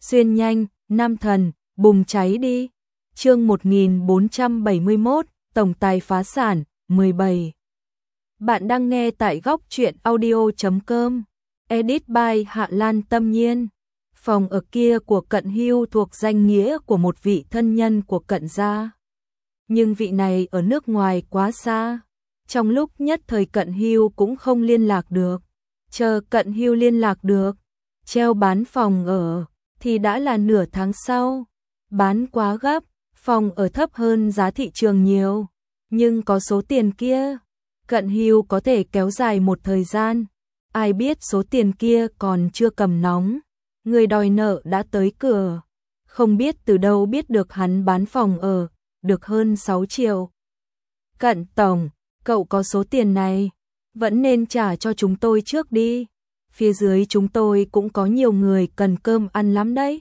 xuyên nhanh, nam thần, bùng cháy đi. Chương 1471, tổng tài phá sản, 17. Bạn đang nghe tại góc truyện audio.com. Edit by Hạ Lan Tâm Nhiên. Phòng ở kia của Cận Hưu thuộc danh nghĩa của một vị thân nhân của Cận gia. Nhưng vị này ở nước ngoài quá xa. Trong lúc nhất thời Cận Hưu cũng không liên lạc được. Chờ Cận Hưu liên lạc được, treo bán phòng ở, thì đã là nửa tháng sau. Bán quá gấp, phòng ở thấp hơn giá thị trường nhiều. Nhưng có số tiền kia, Cận Hưu có thể kéo dài một thời gian. Ai biết số tiền kia còn chưa cầm nóng, người đòi nợ đã tới cửa. Không biết từ đâu biết được hắn bán phòng ở, được hơn 6 triệu. Cận tổng, cậu có số tiền này, vẫn nên trả cho chúng tôi trước đi. Phía dưới chúng tôi cũng có nhiều người cần cơm ăn lắm đấy.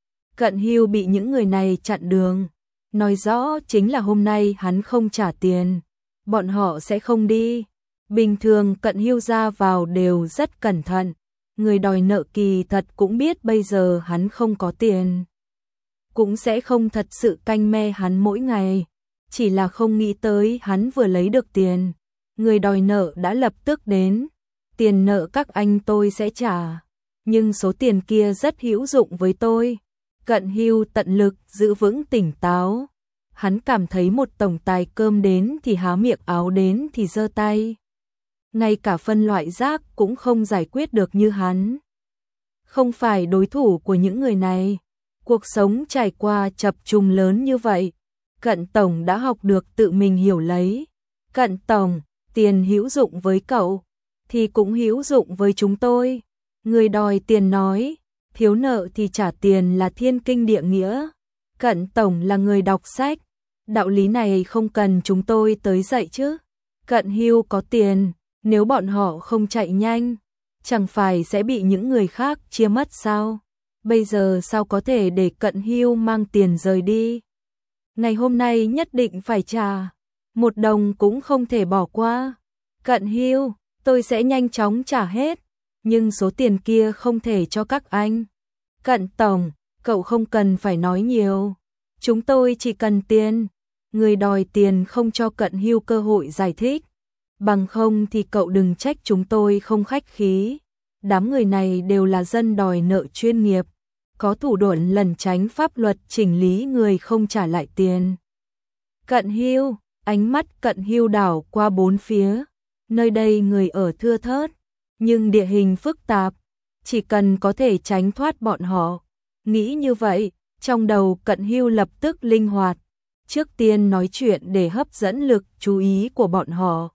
Cận Hưu bị những người này chặn đường, nói rõ chính là hôm nay hắn không trả tiền, bọn họ sẽ không đi. Bình thường Cận Hưu ra vào đều rất cẩn thận, người đòi nợ kỳ thật cũng biết bây giờ hắn không có tiền, cũng sẽ không thật sự canh me hắn mỗi ngày, chỉ là không nghĩ tới hắn vừa lấy được tiền, người đòi nợ đã lập tức đến. Tiền nợ các anh tôi sẽ trả, nhưng số tiền kia rất hữu dụng với tôi. Cận Hưu tận lực giữ vững tỉnh táo. Hắn cảm thấy một tổng tài cơm đến thì há miệng, áo đến thì giơ tay. Ngay cả phân loại rác cũng không giải quyết được như hắn. Không phải đối thủ của những người này. Cuộc sống trải qua chập trùng lớn như vậy, Cận tổng đã học được tự mình hiểu lấy. Cận tổng, tiền hữu dụng với cậu thì cũng hữu dụng với chúng tôi. Người đòi tiền nói, thiếu nợ thì trả tiền là thiên kinh địa nghĩa. Cận tổng là người đọc sách, đạo lý này không cần chúng tôi tới dạy chứ. Cận Hưu có tiền, nếu bọn họ không chạy nhanh, chẳng phải sẽ bị những người khác chia mất sao? Bây giờ sao có thể để Cận Hưu mang tiền rời đi? Ngày hôm nay nhất định phải trả, một đồng cũng không thể bỏ qua. Cận Hưu, tôi sẽ nhanh chóng trả hết, nhưng số tiền kia không thể cho các anh. Cận tổng, cậu không cần phải nói nhiều, chúng tôi chỉ cần tiền. Người đòi tiền không cho Cận Hưu cơ hội giải thích, bằng không thì cậu đừng trách chúng tôi không khách khí. Đám người này đều là dân đòi nợ chuyên nghiệp, có thủ đoạn lẩn tránh pháp luật chỉnh lý người không trả lại tiền. Cận Hưu, ánh mắt Cận Hưu đảo qua bốn phía. Nơi đây người ở thưa thớt, nhưng địa hình phức tạp, chỉ cần có thể tránh thoát bọn họ. Nghĩ như vậy, trong đầu Cận Hưu lập tức linh hoạt, trước tiên nói chuyện để hấp dẫn lực chú ý của bọn họ.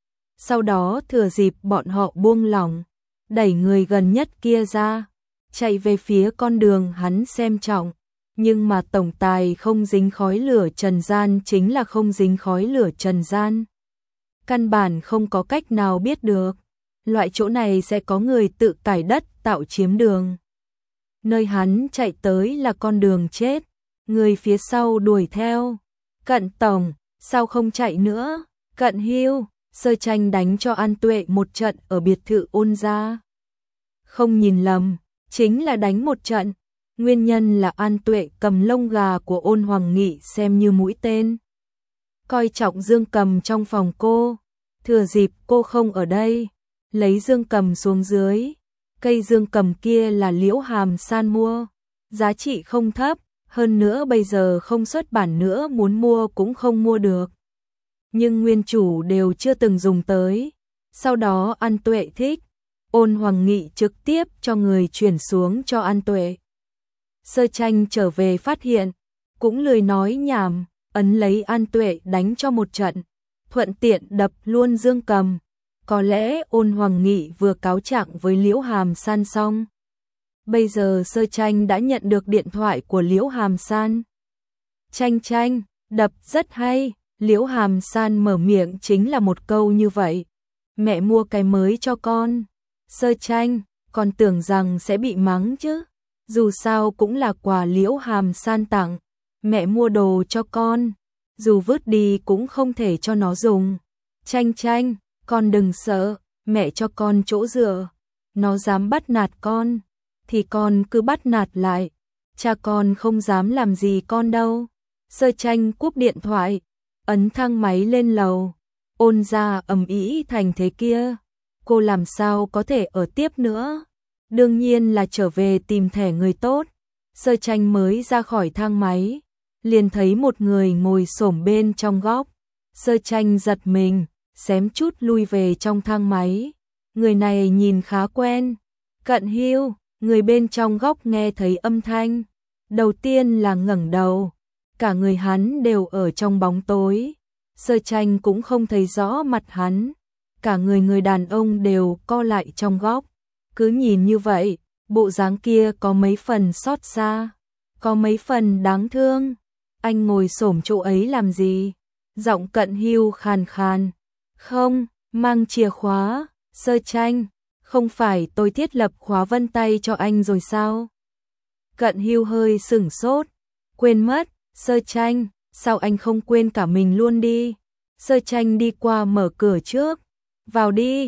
Sau đó thừa dịp bọn họ buông lỏng, đẩy người gần nhất kia ra, chạy về phía con đường hắn xem trọng. Nhưng mà tổng tài không dính khói lửa trần gian chính là không dính khói lửa trần gian. Căn bản không có cách nào biết được, loại chỗ này sẽ có người tự cải đất tạo chiếm đường. Nơi hắn chạy tới là con đường chết, người phía sau đuổi theo. Cận tổng, sao không chạy nữa? Cận Hưu, Sơ Tranh đánh cho An Tuệ một trận ở biệt thự Ôn gia. Không nhìn lầm, chính là đánh một trận. Nguyên nhân là An Tuệ cầm lông gà của Ôn Hoàng Nghị xem như mũi tên, coi trọng dương cầm trong phòng cô. Thừa dịp cô không ở đây, lấy dương cầm xuống dưới. Cây dương cầm kia là Liễu Hàm San mua, giá trị không thấp, hơn nữa bây giờ không xuất bản nữa, muốn mua cũng không mua được. Nhưng nguyên chủ đều chưa từng dùng tới. Sau đó An Tuệ thích, Ôn Hoàng Nghị trực tiếp cho người chuyển xuống cho An Tuệ. Sơ Tranh trở về phát hiện, cũng lười nói nhảm, ấn lấy An Tuệ đánh cho một trận, thuận tiện đập luôn dương cầm. Có lẽ Ôn Hoàng Nghị vừa cáo trạng với Liễu Hàm San xong. Bây giờ Sơ Tranh đã nhận được điện thoại của Liễu Hàm San. Tranh tranh, đập rất hay. Liễu Hàm San mở miệng chính là một câu như vậy. Mẹ mua cái mới cho con. Sơ Tranh, con tưởng rằng sẽ bị mắng chứ. Dù sao cũng là quà Liễu Hàm San tặng. Mẹ mua đồ cho con, dù vứt đi cũng không thể cho nó dùng. Tranh tranh, con đừng sợ, mẹ cho con chỗ dựa. Nó dám bắt nạt con, thì con cứ bắt nạt lại. cha con không dám làm gì con đâu. Sơ Tranh cúp điện thoại, ấn thang máy lên lầu. Ôn gia ầm ĩ thành thế kia, cô làm sao có thể ở tiếp nữa. Đương nhiên là trở về tìm thẻ người tốt. Sơ Tranh mới ra khỏi thang máy, liền thấy một người ngồi xổm bên trong góc. Sơ Tranh giật mình, xém chút lui về trong thang máy. Người này nhìn khá quen. Cận Hưu, người bên trong góc nghe thấy âm thanh, đầu tiên là ngẩng đầu. Cả người hắn đều ở trong bóng tối. Sơ Tranh cũng không thấy rõ mặt hắn. Cả người đàn ông đều co lại trong góc. Cứ nhìn như vậy, bộ dáng kia có mấy phần xót xa, có mấy phần đáng thương. Anh ngồi xổm chỗ ấy làm gì? Giọng Cận Hưu khàn khàn. Không, mang chìa khóa. Sơ Tranh, không phải tôi thiết lập khóa vân tay cho anh rồi sao? Cận Hưu hơi sửng sốt. Quên mất. Sơ Tranh, sao anh không quên cả mình luôn đi? Sơ Tranh đi qua mở cửa trước. Vào đi.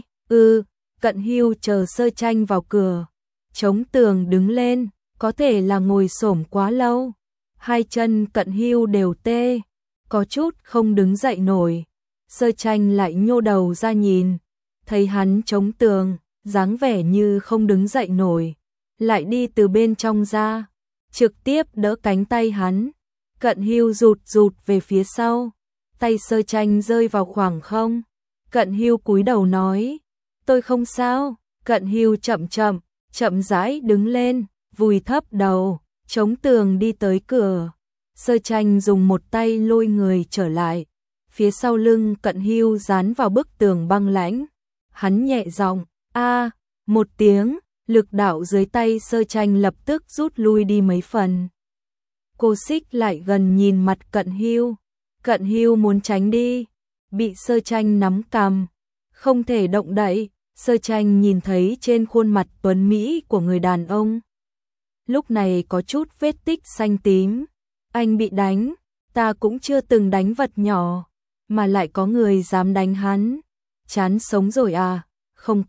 Cận Hưu chờ Sơ Tranh vào cửa, chống tường đứng lên, có thể là ngồi xổm quá lâu. Hai chân Cận Hưu đều tê, có chút không đứng dậy nổi. Sơ Tranh lại nhô đầu ra nhìn, thấy hắn chống tường, dáng vẻ như không đứng dậy nổi, lại đi từ bên trong ra, trực tiếp đỡ cánh tay hắn. Cận Hưu rụt về phía sau, tay Sơ Tranh rơi vào khoảng không. Cận Hưu cúi đầu nói, tôi không sao. Cận Hưu chậm rãi đứng lên, vùi thấp đầu, chống tường đi tới cửa. Sơ Tranh dùng một tay lôi người trở lại, phía sau lưng Cận Hưu dán vào bức tường băng lãnh. Hắn nhẹ giọng, một tiếng, lực đạo dưới tay Sơ Tranh lập tức rút lui đi mấy phần. Cô xích lại gần nhìn mặt Cận Hưu. Cận Hưu muốn tránh đi, bị Sơ Tranh nắm cằm, không thể động đậy. Sơ Tranh nhìn thấy trên khuôn mặt tuấn mỹ của người đàn ông lúc này có chút vết tích xanh tím. Anh bị đánh, ta cũng chưa từng đánh vật nhỏ, mà lại có người dám đánh hắn. Chán sống rồi à? Không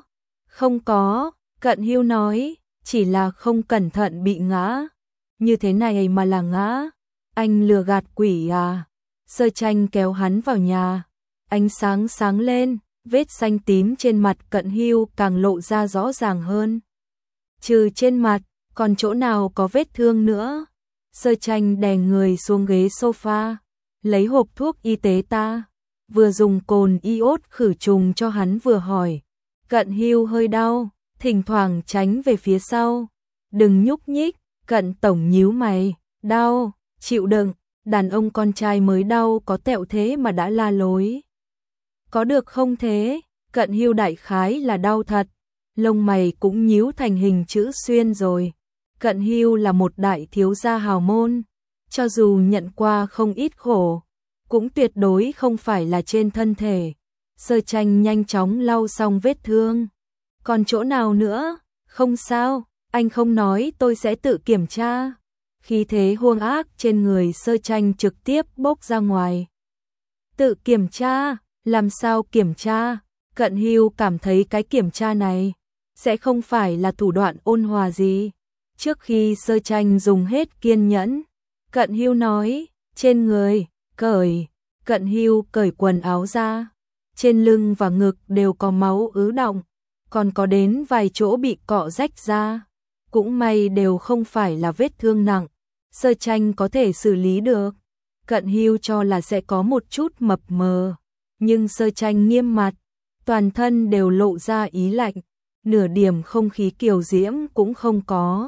có, Cận Hưu nói, chỉ là không cẩn thận bị ngã. Như thế này mà là ngã? Anh lừa gạt quỷ à? Sơ Tranh kéo hắn vào nhà, ánh sáng sáng lên, vết xanh tím trên mặt Cận Hưu càng lộ ra rõ ràng hơn. Trừ trên mặt, còn chỗ nào có vết thương nữa? Sơ Tranh đè người xuống ghế sofa, lấy hộp thuốc y tế ta, vừa dùng cồn iốt khử trùng cho hắn vừa hỏi. Cận Hưu hơi đau, thỉnh thoảng tránh về phía sau. Đừng nhúc nhích. Cận tổng nhíu mày, đau, chịu đựng. Đàn ông con trai mới đau có tẹo thế mà đã la lối. Có được không thế? Cận Hưu đại khái là đau thật, lông mày cũng nhíu thành hình chữ xuyên rồi. Cận Hưu là một đại thiếu gia hào môn, cho dù nhận qua không ít khổ, cũng tuyệt đối không phải là trên thân thể. Sơ Tranh nhanh chóng lau xong vết thương. Còn chỗ nào nữa? Không sao, anh không nói tôi sẽ tự kiểm tra. Khí thế hung ác trên người Sơ Tranh trực tiếp bốc ra ngoài. Tự kiểm tra? Làm sao kiểm tra? Cận Hưu cảm thấy cái kiểm tra này sẽ không phải là thủ đoạn ôn hòa gì. Trước khi Sơ Tranh dùng hết kiên nhẫn, Cận Hưu nói, trên người, cởi. Cận Hưu cởi quần áo ra, trên lưng và ngực đều có máu ứ đọng, còn có đến vài chỗ bị cọ rách ra. Cũng may đều không phải là vết thương nặng, Sơ Tranh có thể xử lý được. Cận Hưu cho là sẽ có một chút mập mờ, nhưng Sơ Tranh nghiêm mặt, toàn thân đều lộ ra ý lạnh, nửa điểm không khí kiều diễm cũng không có.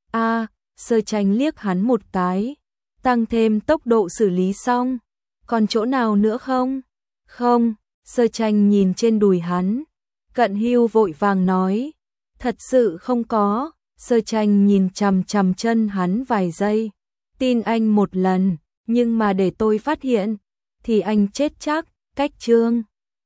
Sơ Tranh liếc hắn một cái, tăng thêm tốc độ xử lý xong. Còn chỗ nào nữa không? Không. Sơ Tranh nhìn trên đùi hắn. Cận Hưu vội vàng nói, thật sự không có. Sơ Tranh nhìn chằm chằm chân hắn vài giây, tin anh một lần, nhưng mà để tôi phát hiện thì anh chết chắc. Cách chương